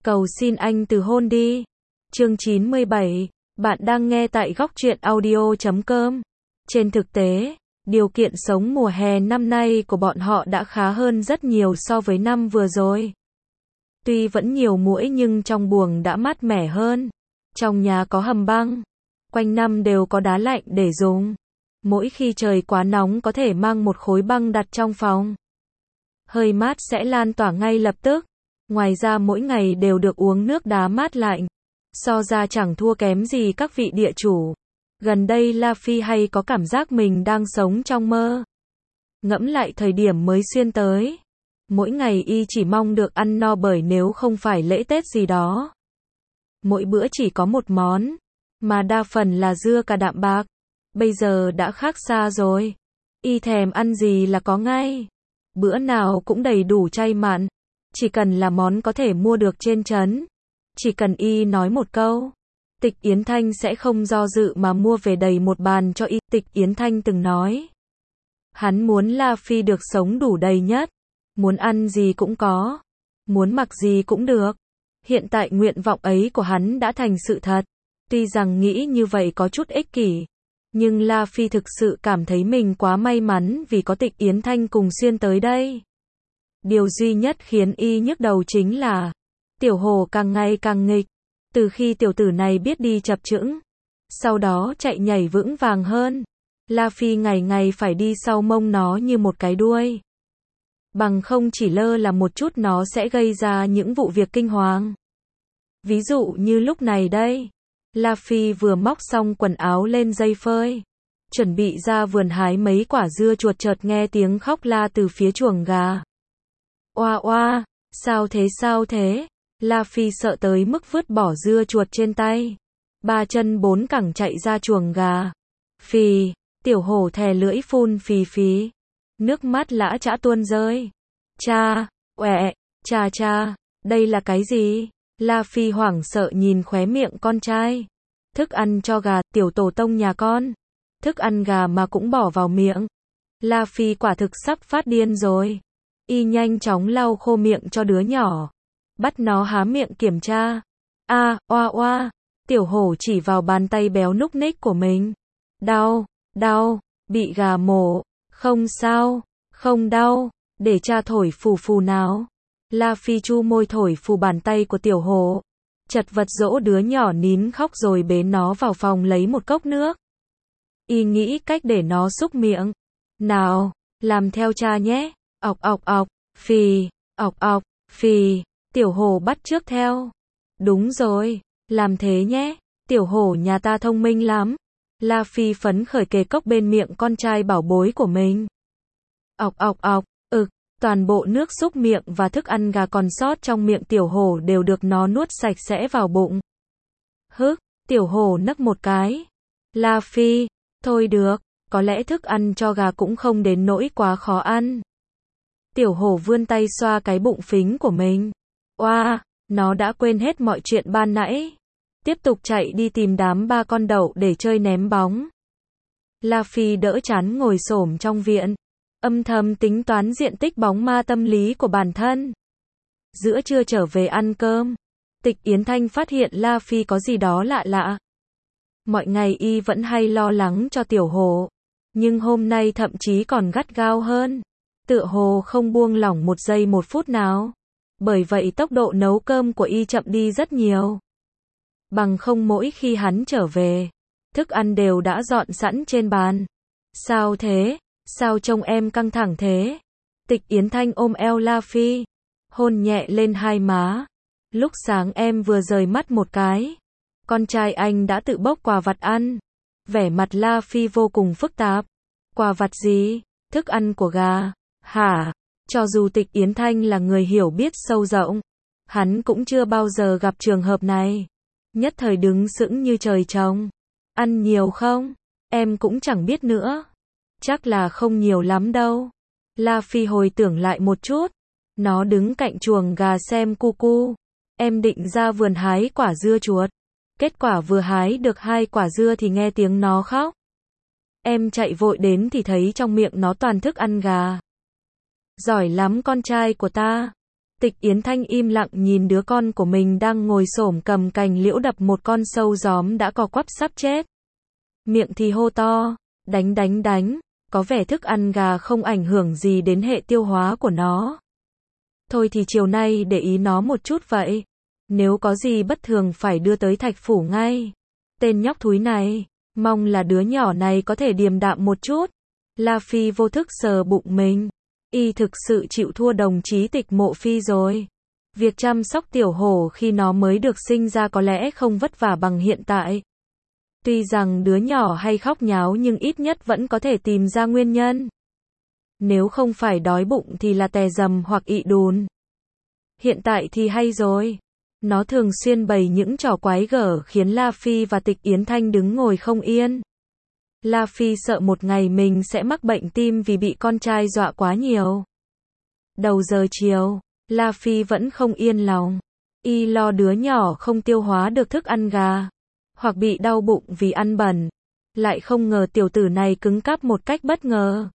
Cầu xin anh từ hôn đi. Chương 97, bạn đang nghe tại góc truyện audio.com. Trên thực tế, điều kiện sống mùa hè năm nay của bọn họ đã khá hơn rất nhiều so với năm vừa rồi. Tuy vẫn nhiều muỗi nhưng trong buồng đã mát mẻ hơn. Trong nhà có hầm băng, quanh năm đều có đá lạnh để dùng. Mỗi khi trời quá nóng có thể mang một khối băng đặt trong phòng. Hơi mát sẽ lan tỏa ngay lập tức. Ngoài ra mỗi ngày đều được uống nước đá mát lạnh. So ra chẳng thua kém gì các vị địa chủ. Gần đây La Phi hay có cảm giác mình đang sống trong mơ. Ngẫm lại thời điểm mới xuyên tới. Mỗi ngày y chỉ mong được ăn no bởi nếu không phải lễ Tết gì đó. Mỗi bữa chỉ có một món, mà đa phần là dưa cà đạm bạc. Bây giờ đã khác xa rồi. Y thèm ăn gì là có ngay. Bữa nào cũng đầy đủ chay mặn. Chỉ cần là món có thể mua được trên trấn. Chỉ cần y nói một câu, Tịch Yến Thanh sẽ không do dự mà mua về đầy một bàn cho y. Tịch Yến Thanh từng nói, hắn muốn La Phi được sống đủ đầy nhất. Muốn ăn gì cũng có. Muốn mặc gì cũng được. Hiện tại nguyện vọng ấy của hắn đã thành sự thật. Tuy rằng nghĩ như vậy có chút ích kỷ, nhưng La Phi thực sự cảm thấy mình quá may mắn vì có Tịch Yến Thanh cùng xuyên tới đây. Điều duy nhất khiến y nhức đầu chính là Tiểu Hồ càng ngày càng nghịch. Từ khi tiểu tử này biết đi chập chững, sau đó chạy nhảy vững vàng hơn, La Phi ngày ngày phải đi sau mông nó như một cái đuôi. Bằng không chỉ lơ là một chút nó sẽ gây ra những vụ việc kinh hoàng. Ví dụ như lúc này đây, La Phi vừa móc xong quần áo lên dây phơi, chuẩn bị ra vườn hái mấy quả dưa chuột, chợt nghe tiếng khóc la từ phía chuồng gà. Oa oa, sao thế? La Phi sợ tới mức vứt bỏ dưa chuột trên tay. Ba chân bốn cẳng chạy ra chuồng gà. Phì, Tiểu Hổ thè lưỡi phun phì phì. Nước mắt lã chã tuôn rơi. Cha, ọe, cha, đây là cái gì? La Phi hoảng sợ nhìn khóe miệng con trai. Thức ăn cho gà, tiểu tổ tông nhà con. Thức ăn gà mà cũng bỏ vào miệng. La Phi quả thực sắp phát điên rồi. Y nhanh chóng lau khô miệng cho đứa nhỏ. Bắt nó há miệng kiểm tra. Oa, Tiểu Hổ chỉ vào bàn tay béo núc ních của mình. Đau, bị gà mổ. Không sao, không đau, để cha thổi phù phù nào. La Phi chu môi thổi phù bàn tay của Tiểu Hổ. Chật vật dỗ đứa nhỏ nín khóc rồi bế nó vào phòng lấy một cốc nước. Y nghĩ cách để nó súc miệng. Nào, làm theo cha nhé. Ọc, phì, ọc, phì. Tiểu Hổ bắt chước theo. Đúng rồi, làm thế nhé. Tiểu Hổ nhà ta thông minh lắm. La Phi phấn khởi kề cốc bên miệng con trai bảo bối của mình. Ọc, toàn bộ nước súc miệng và thức ăn gà còn sót trong miệng Tiểu Hổ đều được nó nuốt sạch sẽ vào bụng. Tiểu Hổ nấc một cái. La Phi, thôi được, có lẽ thức ăn cho gà cũng không đến nỗi quá khó ăn. Tiểu Hổ vươn tay xoa cái bụng phính của mình. Oa, nó đã quên hết mọi chuyện ban nãy. Tiếp tục chạy đi tìm đám ba con đậu để chơi ném bóng. La Phi đỡ chán ngồi xổm trong viện, âm thầm tính toán diện tích bóng ma tâm lý của bản thân. Giữa trưa trở về ăn cơm, Tịch Yến Thanh phát hiện La Phi có gì đó lạ. Mọi ngày y vẫn hay lo lắng cho Tiểu Hổ, nhưng hôm nay thậm chí còn gắt gao hơn. Tựa hồ không buông lỏng một giây một phút nào. Bởi vậy tốc độ nấu cơm của y chậm đi rất nhiều. Bằng không mỗi khi hắn trở về, thức ăn đều đã dọn sẵn trên bàn. Sao thế? Sao trông em căng thẳng thế? Tịch Yến Thanh ôm eo La Phi, hôn nhẹ lên hai má. Lúc sáng em vừa rời mắt một cái, con trai anh đã tự bốc quà vặt ăn. Vẻ mặt La Phi vô cùng phức tạp. Quà vặt gì? Thức ăn của gà? Hả? Cho dù Tịch Yến Thanh là người hiểu biết sâu rộng, hắn cũng chưa bao giờ gặp trường hợp này. Nhất thời đứng sững như trời trồng. Ăn nhiều không? Em cũng chẳng biết nữa. Chắc là không nhiều lắm đâu. La Phi hồi tưởng lại một chút. Nó đứng cạnh chuồng gà xem cu. Em định ra vườn hái quả dưa chuột. Kết quả vừa hái được 2 quả dưa thì nghe tiếng nó khóc. Em chạy vội đến thì thấy trong miệng nó toàn thức ăn gà. Giỏi lắm con trai của ta. Tịch Yến Thanh im lặng nhìn đứa con của mình đang ngồi xổm cầm cành liễu đập một con sâu gióm đã co quắp sắp chết. Miệng thì hô to, đánh đánh đánh, có vẻ thức ăn gà không ảnh hưởng gì đến hệ tiêu hóa của nó. Thôi thì chiều nay để ý nó một chút vậy. Nếu có gì bất thường phải đưa tới Thạch Phủ ngay. Tên nhóc thúi này, mong là đứa nhỏ này có thể điềm đạm một chút. La Phi vô thức sờ bụng mình. Y thực sự chịu thua đồng chí Tịch Mộ Phi rồi. Việc chăm sóc tiểu hổ khi nó mới được sinh ra có lẽ không vất vả bằng hiện tại. Tuy rằng đứa nhỏ hay khóc nháo nhưng ít nhất vẫn có thể tìm ra nguyên nhân. Nếu không phải đói bụng thì là tè dầm hoặc ị đùn. Hiện tại thì hay rồi. Nó thường xuyên bày những trò quái gở khiến La Phi và Tịch Yến Thanh đứng ngồi không yên. La Phi sợ một ngày mình sẽ mắc bệnh tim vì bị con trai dọa quá nhiều. Đầu giờ chiều, La Phi vẫn không yên lòng. Y lo đứa nhỏ không tiêu hóa được thức ăn gà, hoặc bị đau bụng vì ăn bẩn. Lại không ngờ tiểu tử này cứng cáp một cách bất ngờ.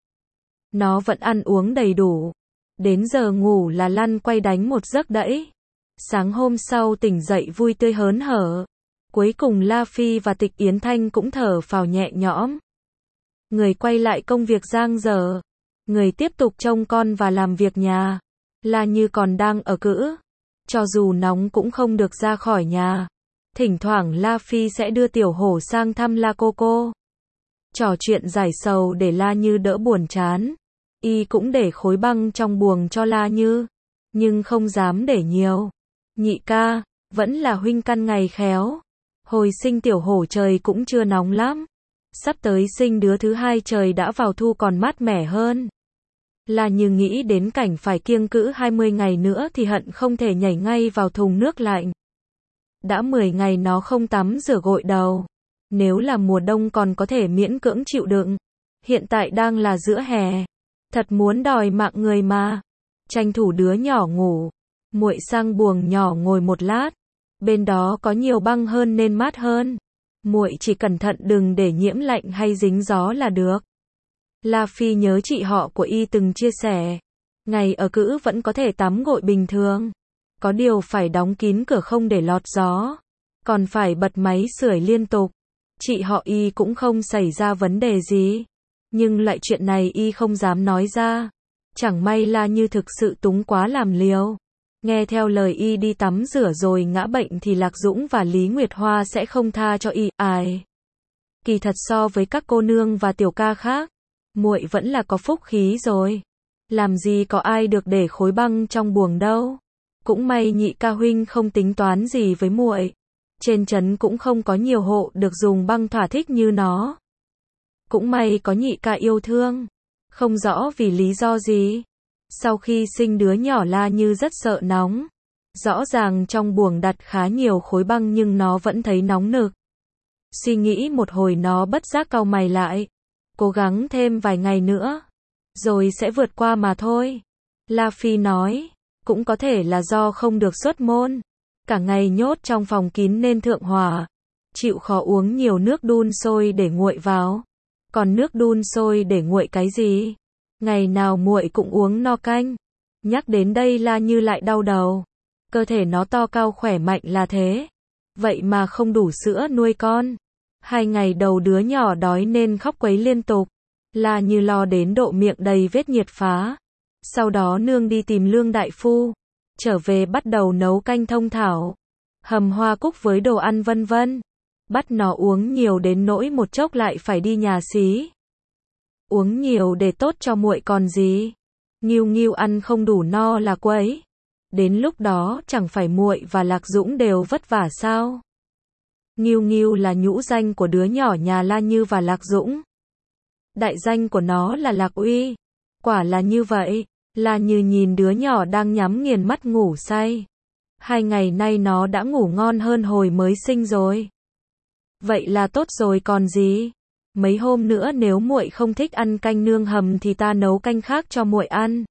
Nó vẫn ăn uống đầy đủ. Đến giờ ngủ là lăn quay đánh một giấc đẫy. Sáng hôm sau tỉnh dậy vui tươi hớn hở. Cuối cùng La Phi và Tịch Yến Thanh cũng thở phào nhẹ nhõm. Người quay lại công việc giang dở. Người tiếp tục trông con và làm việc nhà. La Như còn đang ở cữ. Cho dù nóng cũng không được ra khỏi nhà. Thỉnh thoảng La Phi sẽ đưa tiểu hổ sang thăm La Coco. Trò chuyện giải sầu để La Như đỡ buồn chán. Y cũng để khối băng trong buồng cho La Như. Nhưng không dám để nhiều. Nhị ca, vẫn là huynh căn ngày khéo. Hồi sinh tiểu hổ trời cũng chưa nóng lắm. Sắp tới sinh đứa thứ hai trời đã vào thu còn mát mẻ hơn. La Như nghĩ đến cảnh phải kiêng cữ 20 ngày nữa thì hận không thể nhảy ngay vào thùng nước lạnh. Đã 10 ngày nó không tắm rửa gội đầu. Nếu là mùa đông còn có thể miễn cưỡng chịu đựng. Hiện tại đang là giữa hè. Thật muốn đòi mạng người mà. Tranh thủ đứa nhỏ ngủ. Muội sang buồng nhỏ ngồi một lát. Bên đó có nhiều băng hơn nên mát hơn. Muội chỉ cẩn thận đừng để nhiễm lạnh hay dính gió là được. La Phi nhớ chị họ của Y từng chia sẻ. Ngày ở cữ vẫn có thể tắm gội bình thường. Có điều phải đóng kín cửa không để lọt gió. Còn phải bật máy sưởi liên tục. Chị họ Y cũng không xảy ra vấn đề gì. Nhưng lại chuyện này Y không dám nói ra. Chẳng may La Như thực sự túng quá làm liều. Nghe theo lời Y đi tắm rửa rồi ngã bệnh thì Lạc Dũng và Lý Nguyệt Hoa sẽ không tha cho Y. Ai? Kỳ thật so với các cô nương và tiểu ca khác, muội vẫn là có phúc khí rồi. Làm gì có ai được để khối băng trong buồng đâu. Cũng may nhị ca huynh không tính toán gì với muội. Trên trấn cũng không có nhiều hộ được dùng băng thỏa thích như nó. Cũng may có nhị ca yêu thương. Không rõ vì lý do gì. Sau khi sinh đứa nhỏ La Như rất sợ nóng. Rõ ràng trong buồng đặt khá nhiều khối băng nhưng nó vẫn thấy nóng nực. Suy nghĩ một hồi nó bất giác cau mày lại. Cố gắng thêm vài ngày nữa. Rồi sẽ vượt qua mà thôi. La Phi nói. Cũng có thể là do không được xuất môn. Cả ngày nhốt trong phòng kín nên thượng hỏa. Chịu khó uống nhiều nước đun sôi để nguội vào. Còn nước đun sôi để nguội cái gì? Ngày nào muội cũng uống no canh. Nhắc đến đây La Như lại đau đầu. Cơ thể nó to cao khỏe mạnh là thế. Vậy mà không đủ sữa nuôi con. 2 ngày đầu đứa nhỏ đói nên khóc quấy liên tục. La Như lo đến độ miệng đầy vết nhiệt phá. Sau đó nương đi tìm Lương đại phu. Trở về bắt đầu nấu canh thông thảo. Hầm hoa cúc với đồ ăn vân vân. Bắt nó uống nhiều đến nỗi một chốc lại phải đi nhà xí. Uống nhiều để tốt cho muội còn gì. Nghiêu Nghiêu ăn không đủ no là quấy. Đến lúc đó chẳng phải muội và Lạc Dũng đều vất vả sao? Nghiêu Nghiêu là nhũ danh của đứa nhỏ nhà La Như và Lạc Dũng. Đại danh của nó là Lạc Uy. Quả là như vậy. La Như nhìn đứa nhỏ đang nhắm nghiền mắt ngủ say. 2 ngày nay nó đã ngủ ngon hơn hồi mới sinh rồi. Vậy là tốt rồi còn gì? Mấy hôm nữa nếu muội không thích ăn canh nương hầm thì ta nấu canh khác cho muội ăn.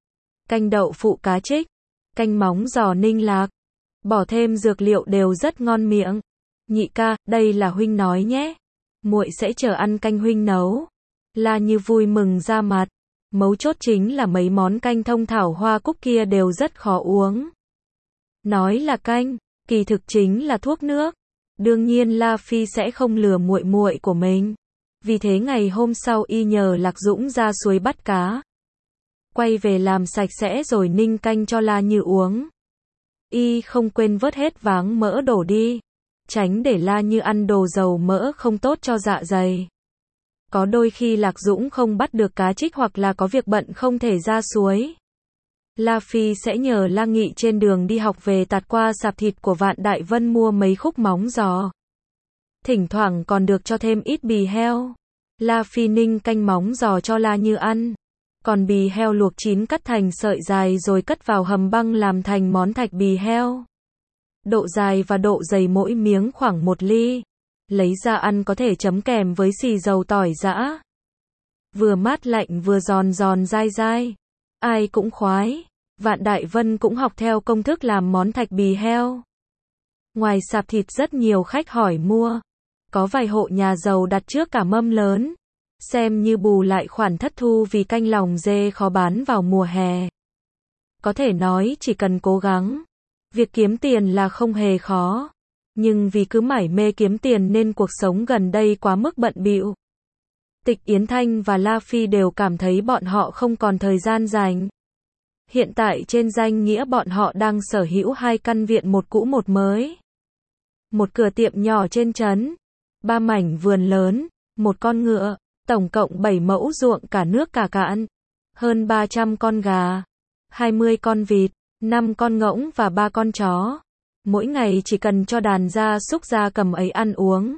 Canh đậu phụ cá trích, canh móng giò Ninh Lạc, bỏ thêm dược liệu đều rất ngon miệng. Nhị ca, đây là huynh nói nhé. Muội sẽ chờ ăn canh huynh nấu. La Như vui mừng ra mặt. Mấu chốt chính là mấy món canh thông thảo hoa cúc kia đều rất khó uống. Nói là canh, kỳ thực chính là thuốc nước. Đương nhiên La Phi sẽ không lừa muội muội của mình. Vì thế ngày hôm sau y nhờ Lạc Dũng ra suối bắt cá. Quay về làm sạch sẽ rồi ninh canh cho La Như uống. Y không quên vớt hết váng mỡ đổ đi. Tránh để La Như ăn đồ dầu mỡ không tốt cho dạ dày. Có đôi khi Lạc Dũng không bắt được cá trích hoặc là có việc bận không thể ra suối. La Phi sẽ nhờ La Nghị trên đường đi học về tạt qua sạp thịt của Vạn Đại Vân mua mấy khúc móng giò. Thỉnh thoảng còn được cho thêm ít bì heo. La Phi ninh canh móng giò cho La Như ăn. Còn bì heo luộc chín cắt thành sợi dài rồi cất vào hầm băng làm thành món thạch bì heo. Độ dài và độ dày mỗi miếng khoảng 1 ly. Lấy ra ăn có thể chấm kèm với xì dầu tỏi giã. Vừa mát lạnh vừa giòn giòn dai dai. Ai cũng khoái. Vạn Đại Vân cũng học theo công thức làm món thạch bì heo. Ngoài sạp thịt rất nhiều khách hỏi mua. Có vài hộ nhà giàu đặt trước cả mâm lớn. Xem như bù lại khoản thất thu vì canh lòng dê khó bán vào mùa hè. Có thể nói chỉ cần cố gắng. Việc kiếm tiền là không hề khó. Nhưng vì cứ mải mê kiếm tiền nên cuộc sống gần đây quá mức bận bịu. Tịch Yến Thanh và La Phi đều cảm thấy bọn họ không còn thời gian dành. Hiện tại trên danh nghĩa bọn họ đang sở hữu 2 căn viện, một cũ một mới. Một cửa tiệm nhỏ trên trấn, 3 mảnh vườn lớn, một con ngựa, tổng cộng 7 mẫu ruộng cả nước cả cạn, hơn 300 con gà, 20 con vịt, 5 con ngỗng và 3 con chó. Mỗi ngày chỉ cần cho đàn gia súc gia cầm ấy ăn uống.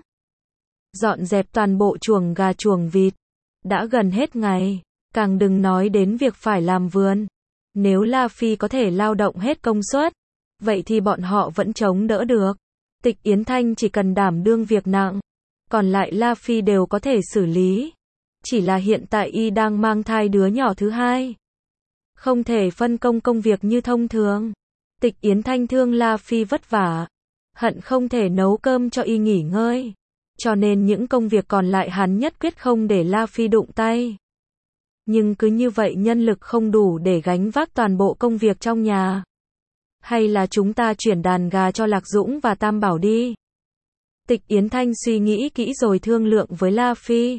Dọn dẹp toàn bộ chuồng gà chuồng vịt. Đã gần hết ngày, càng đừng nói đến việc phải làm vườn. Nếu La Phi có thể lao động hết công suất, vậy thì bọn họ vẫn chống đỡ được. Tịch Yến Thanh chỉ cần đảm đương việc nặng, còn lại La Phi đều có thể xử lý. Chỉ là hiện tại y đang mang thai đứa nhỏ thứ 2. Không thể phân công công việc như thông thường. Tịch Yến Thanh thương La Phi vất vả, hận không thể nấu cơm cho y nghỉ ngơi. Cho nên những công việc còn lại hắn nhất quyết không để La Phi đụng tay. Nhưng cứ như vậy nhân lực không đủ để gánh vác toàn bộ công việc trong nhà. Hay là chúng ta chuyển đàn gà cho Lạc Dũng và Tam Bảo đi. Tịch Yến Thanh suy nghĩ kỹ rồi thương lượng với La Phi.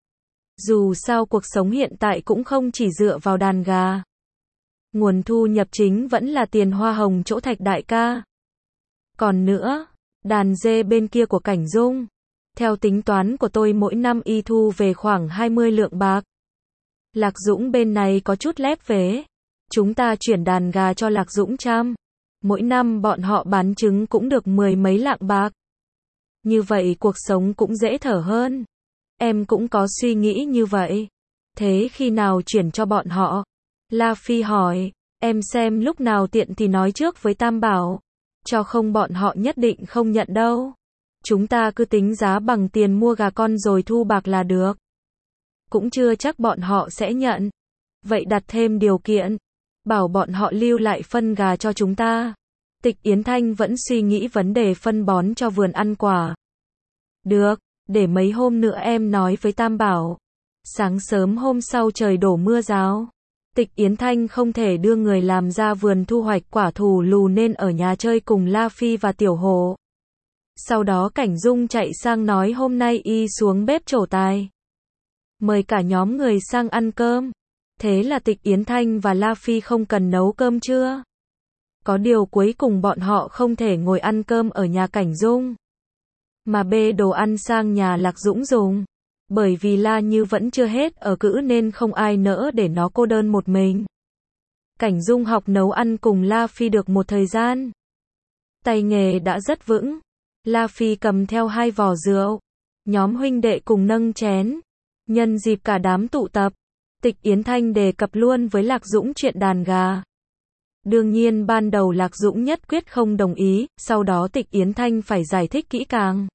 Dù sao cuộc sống hiện tại cũng không chỉ dựa vào đàn gà. Nguồn thu nhập chính vẫn là tiền hoa hồng chỗ Thạch đại ca. Còn nữa, đàn dê bên kia của Cảnh Dung. Theo tính toán của tôi mỗi năm y thu về khoảng 20 lượng bạc. Lạc Dũng bên này có chút lép vế. Chúng ta chuyển đàn gà cho Lạc Dũng chăm. Mỗi năm bọn họ bán trứng cũng được 10 mấy lạng bạc. Như vậy cuộc sống cũng dễ thở hơn. Em cũng có suy nghĩ như vậy. Thế khi nào chuyển cho bọn họ? La Phi hỏi, em xem lúc nào tiện thì nói trước với Tam Bảo. Cho không bọn họ nhất định không nhận đâu. Chúng ta cứ tính giá bằng tiền mua gà con rồi thu bạc là được. Cũng chưa chắc bọn họ sẽ nhận. Vậy đặt thêm điều kiện. Bảo bọn họ lưu lại phân gà cho chúng ta. Tịch Yến Thanh vẫn suy nghĩ vấn đề phân bón cho vườn ăn quả. Được, để mấy hôm nữa em nói với Tam Bảo. Sáng sớm hôm sau trời đổ mưa rào. Tịch Yến Thanh không thể đưa người làm ra vườn thu hoạch quả thù lù nên ở nhà chơi cùng La Phi và Tiểu Hồ. Sau đó Cảnh Dung chạy sang nói hôm nay y xuống bếp trổ tài. Mời cả nhóm người sang ăn cơm. Thế là Tịch Yến Thanh và La Phi không cần nấu cơm trưa. Có điều cuối cùng bọn họ không thể ngồi ăn cơm ở nhà Cảnh Dung, mà bê đồ ăn sang nhà Lạc Dũng dùng. Bởi vì La Như vẫn chưa hết ở cữ nên không ai nỡ để nó cô đơn một mình. Cảnh Dung học nấu ăn cùng La Phi được một thời gian. Tay nghề đã rất vững. La Phi cầm theo 2 vò rượu. Nhóm huynh đệ cùng nâng chén. Nhân dịp cả đám tụ tập, Tịch Yến Thanh đề cập luôn với Lạc Dũng chuyện đàn gà. Đương nhiên ban đầu Lạc Dũng nhất quyết không đồng ý, sau đó Tịch Yến Thanh phải giải thích kỹ càng.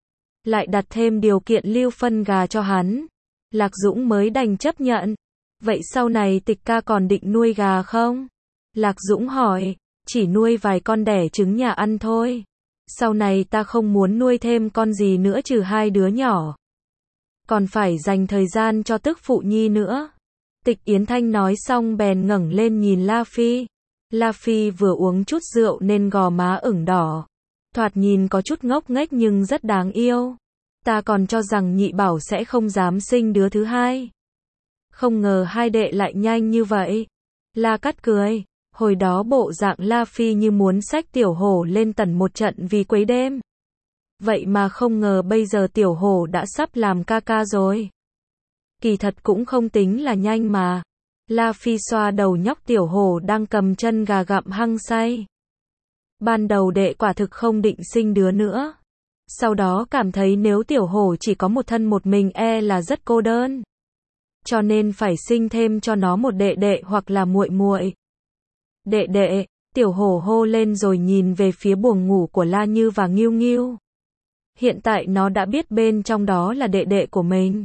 Lại đặt thêm điều kiện lưu phân gà cho hắn. Lạc Dũng mới đành chấp nhận. Vậy sau này Tịch ca còn định nuôi gà không? Lạc Dũng hỏi, chỉ nuôi vài con đẻ trứng nhà ăn thôi. Sau này ta không muốn nuôi thêm con gì nữa trừ 2 đứa nhỏ. Còn phải dành thời gian cho tức phụ nhi nữa. Tịch Yến Thanh nói xong bèn ngẩng lên nhìn La Phi. La Phi vừa uống chút rượu nên gò má ửng đỏ. Thoạt nhìn có chút ngốc nghếch nhưng rất đáng yêu. Ta còn cho rằng nhị bảo sẽ không dám sinh đứa thứ hai. Không ngờ hai đệ lại nhanh như vậy. La Cắt cười. Hồi đó bộ dạng La Phi như muốn xách tiểu hổ lên tần một trận vì quấy đêm. Vậy mà không ngờ bây giờ tiểu hổ đã sắp làm ca ca rồi. Kỳ thật cũng không tính là nhanh mà. La Phi xoa đầu nhóc tiểu hổ đang cầm chân gà gặm hăng say. Ban đầu đệ quả thực không định sinh đứa nữa. Sau đó cảm thấy nếu tiểu hổ chỉ có một thân một mình là rất cô đơn. Cho nên phải sinh thêm cho nó một đệ đệ hoặc là muội muội. Đệ đệ, tiểu hổ hô lên rồi nhìn về phía buồng ngủ của La Như và Nghiêu Nghiêu. Hiện tại nó đã biết bên trong đó là đệ đệ của mình.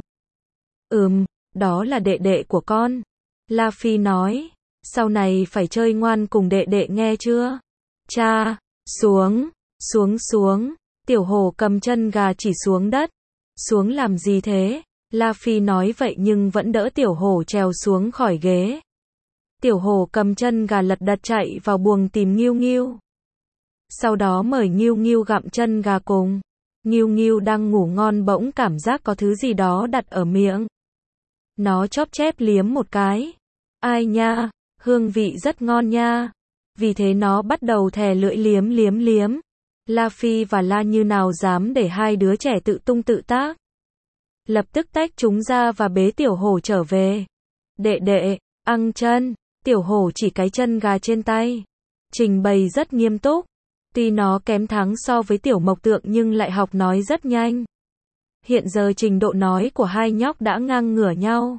Đó là đệ đệ của con. La Phi nói, sau này phải chơi ngoan cùng đệ đệ nghe chưa? Cha, xuống. Tiểu hổ cầm chân gà chỉ xuống đất. Xuống làm gì thế? La Phi nói vậy nhưng vẫn đỡ tiểu hổ trèo xuống khỏi ghế. Tiểu hổ cầm chân gà lật đật chạy vào buồng tìm Nghiêu Nghiêu. Sau đó mời Nghiêu Nghiêu gặm chân gà cùng. Nghiêu Nghiêu đang ngủ ngon bỗng cảm giác có thứ gì đó đặt ở miệng. Nó chóp chép liếm một cái. Ai nha, hương vị rất ngon nha. Vì thế nó bắt đầu thè lưỡi liếm. La Phi và La Như nào dám để hai đứa trẻ tự tung tự tác. Lập tức tách chúng ra và bế tiểu hổ trở về. Đệ, ăn chân. Tiểu hổ chỉ cái chân gà trên tay. Trình bày rất nghiêm túc. Tuy nó kém thắng so với tiểu mộc tượng nhưng lại học nói rất nhanh. Hiện giờ trình độ nói của hai nhóc đã ngang ngửa nhau.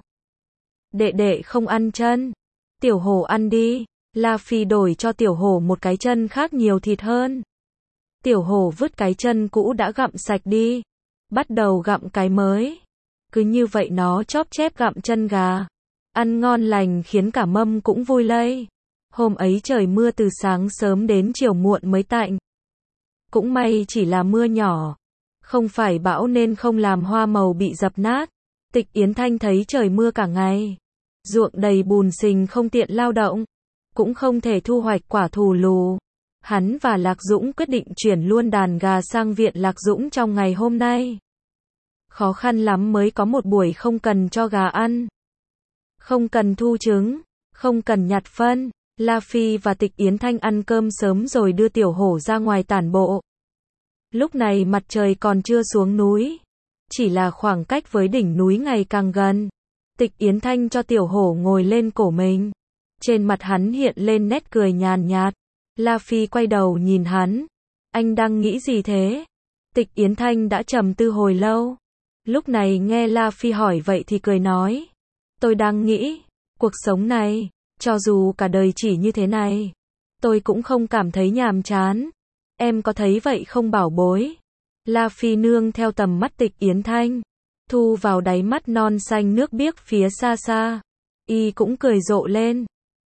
Đệ không ăn chân. Tiểu hổ ăn đi. La Phi đổi cho tiểu hổ một cái chân khác nhiều thịt hơn. Tiểu hổ vứt cái chân cũ đã gặm sạch đi. Bắt đầu gặm cái mới. Cứ như vậy nó chóp chép gặm chân gà. Ăn ngon lành khiến cả mâm cũng vui lây. Hôm ấy trời mưa từ sáng sớm đến chiều muộn mới tạnh. Cũng may chỉ là mưa nhỏ. Không phải bão nên không làm hoa màu bị dập nát. Tịch Yến Thanh thấy trời mưa cả ngày. Ruộng đầy bùn sình không tiện lao động. Cũng không thể thu hoạch quả thù lù. Hắn và Lạc Dũng quyết định chuyển luôn đàn gà sang viện Lạc Dũng trong ngày hôm nay. Khó khăn lắm mới có một buổi không cần cho gà ăn. Không cần thu trứng. Không cần nhặt phân. La Phi và Tịch Yến Thanh ăn cơm sớm rồi đưa tiểu hổ ra ngoài tản bộ. Lúc này mặt trời còn chưa xuống núi. Chỉ là khoảng cách với đỉnh núi ngày càng gần. Tịch Yến Thanh cho tiểu hổ ngồi lên cổ mình. Trên mặt hắn hiện lên nét cười nhàn nhạt. La Phi quay đầu nhìn hắn. Anh đang nghĩ gì thế? Tịch Yến Thanh đã trầm tư hồi lâu. Lúc này nghe La Phi hỏi vậy thì cười nói. Tôi đang nghĩ, cuộc sống này, cho dù cả đời chỉ như thế này, tôi cũng không cảm thấy nhàm chán. Em có thấy vậy không bảo bối? La Phi nương theo tầm mắt Tịch Yến Thanh, thu vào đáy mắt non xanh nước biếc phía xa xa. Y cũng cười rộ lên.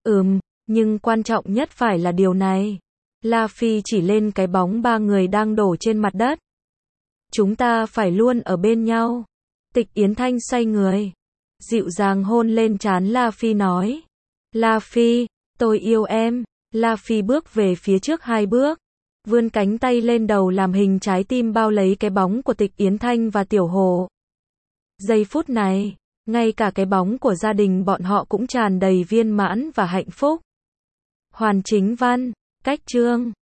Nhưng quan trọng nhất phải là điều này. La Phi chỉ lên cái bóng ba người đang đổ trên mặt đất. Chúng ta phải luôn ở bên nhau. Tịch Yến Thanh xoay người, dịu dàng hôn lên trán La Phi nói. La Phi, tôi yêu em. La Phi bước về phía trước 2 bước. Vươn cánh tay lên đầu làm hình trái tim bao lấy cái bóng của Tịch Yến Thanh và tiểu hổ. Giây phút này, ngay cả cái bóng của gia đình bọn họ cũng tràn đầy viên mãn và hạnh phúc. Hoàn Chính Văn, Cách Chương